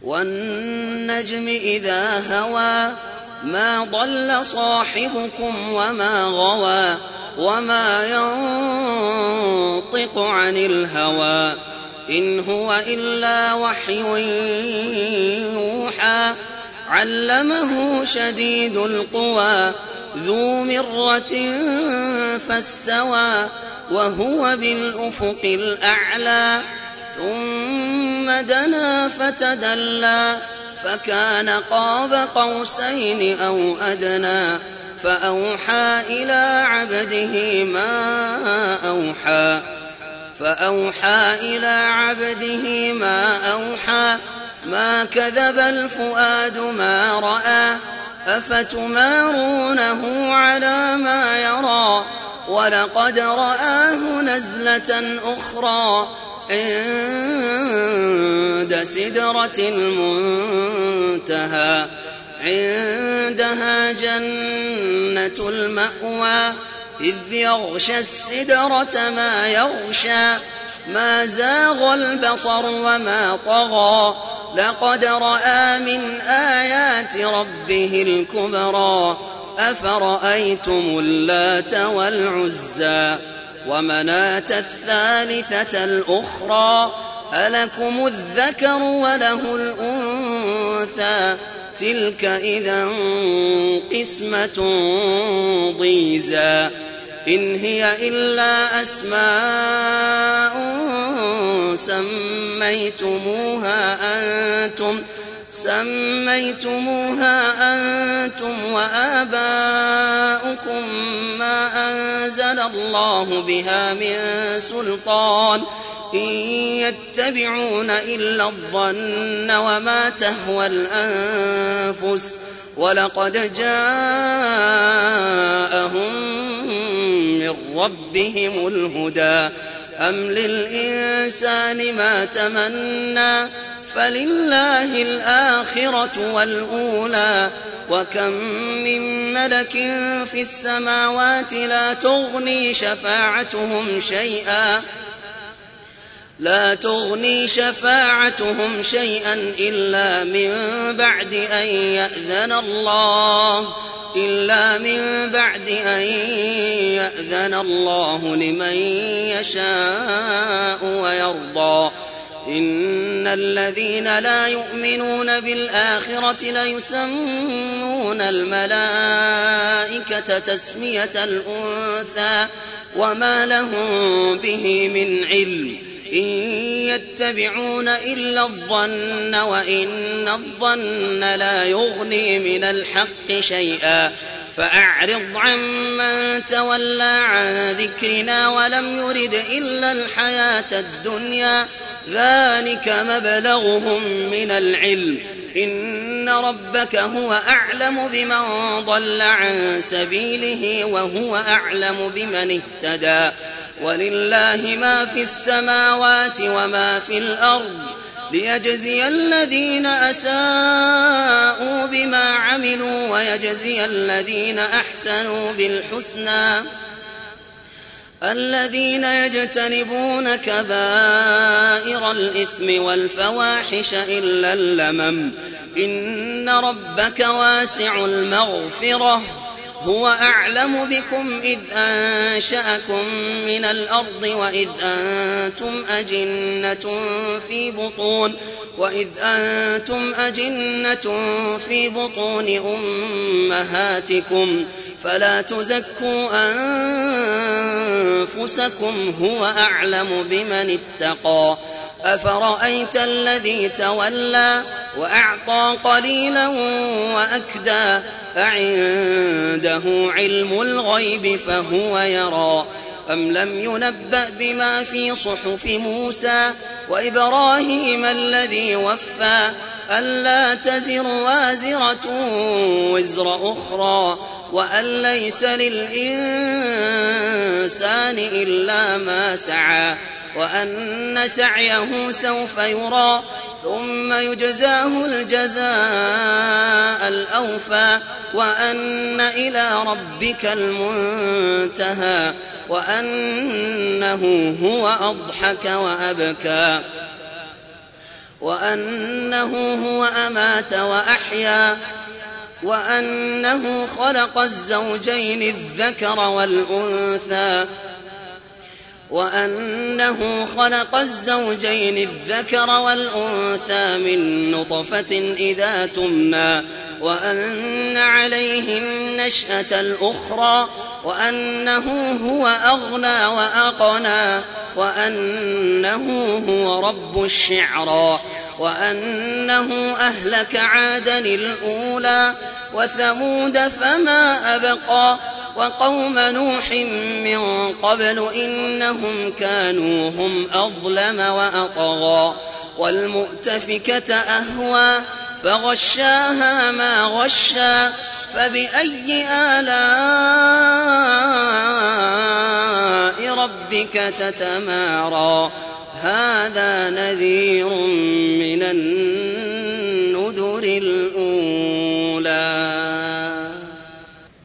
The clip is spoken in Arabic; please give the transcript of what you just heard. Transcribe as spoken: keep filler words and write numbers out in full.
والنجم إذا هوى ما ضل صاحبكم وما غوى وما ينطق عن الهوى إن هو إلا وحي يوحى علمه شديد القوى ذو مرة فاستوى وهو بالأفق الأعلى ثم دنا فتدلى فكان قاب قوسين أو أدنى فأوحى إلى عبده ما أوحى فأوحى إلى عبده ما أوحى ما كذب الفؤاد ما رأى أفتمارونه على ما يرى ولقد رآه نزلة أخرى عند سدرة المنتهى عندها جنة المأوى إذ يغشى السدرة ما يغشى ما زاغ البصر وما طغى لقد رأى من آيات ربه الكبرى أفرأيتم اللات والعزى ومناة الثالثة الأخرى ألكم الذكر وله الأنثى تلك إذا قسمة ضيزى إن هي إلا أسماء سميتموها أنتم سميتموها أنتم وآباؤكم ما أنزل الله بها من سلطان إن يتبعون إلا الظن وما تهوى الأنفس ولقد جاءهم من ربهم الهدى أم للإنسان ما تمنى فلله الآخرة والأولى وكم من ملك في السماوات لا تغني شفاعتهم شيئا لا تغني شفاعتهم شيئا إلا من بعد أن يأذن الله إلا من بعد أن يأذن الله لمن يشاء ويرضى إن الذين لا يؤمنون بالآخرة ليسمون الملائكة تسمية الأنثى وما لهم به من علم إن يتبعون إلا الظن وإن الظن لا يغني من الحق شيئا فأعرض عمن تولى عن ذكرنا ولم يرد إلا الحياة الدنيا ذلك مبلغهم من العلم إن ربك هو أعلم بمن ضل عن سبيله وهو أعلم بمن اهتدى ولله ما في السماوات وما في الأرض ليجزي الذين أساءوا بما عملوا ويجزي الذين أحسنوا بالحسنى الذين يجتنبون كبائر الإثم والفواحش إلا اللمم إن ربك واسع المغفرة هو أعلم بكم إذ أنشأكم من الأرض وإذ أنتم أجنة في بطون وإذ أنتم أجنة في بطون أمهاتكم فلا تزكوا أنفسكم هو أعلم بمن اتقى أفرأيت الذي تولى وأعطى قليلا وأكدى أعنده علم الغيب فهو يرى أم لم ينبأ بما في صحف موسى وإبراهيم الذي وفى ألا تزر وازرة وزر أخرى وأن ليس للإنسان إلا ما سعى وأن سعيه سوف يرى ثم يجزاه الجزاء الأوفى وأن إلى ربك المنتهى وأنه هو أضحك وأبكى وأنه هو أمات وأحيا وأنه خلق الزوجين الذكر والأنثى وأنه خلق الزوجين الذكر والأنثى من نطفة إذا تمنى وأن عليه النشأة الأخرى وأنه هو أغنى وأقنى وأنه هو رب الشعرى وأنه أهلك عادا الأولى وثمود فما أبقى وقوم نوح من قبل إنهم كانوا هم أظلم وأطغى والمؤتفكة أهوى فغشاها ما غشا فبأي آلاء ربك تتمارى هذا نذير من النذر الأولى.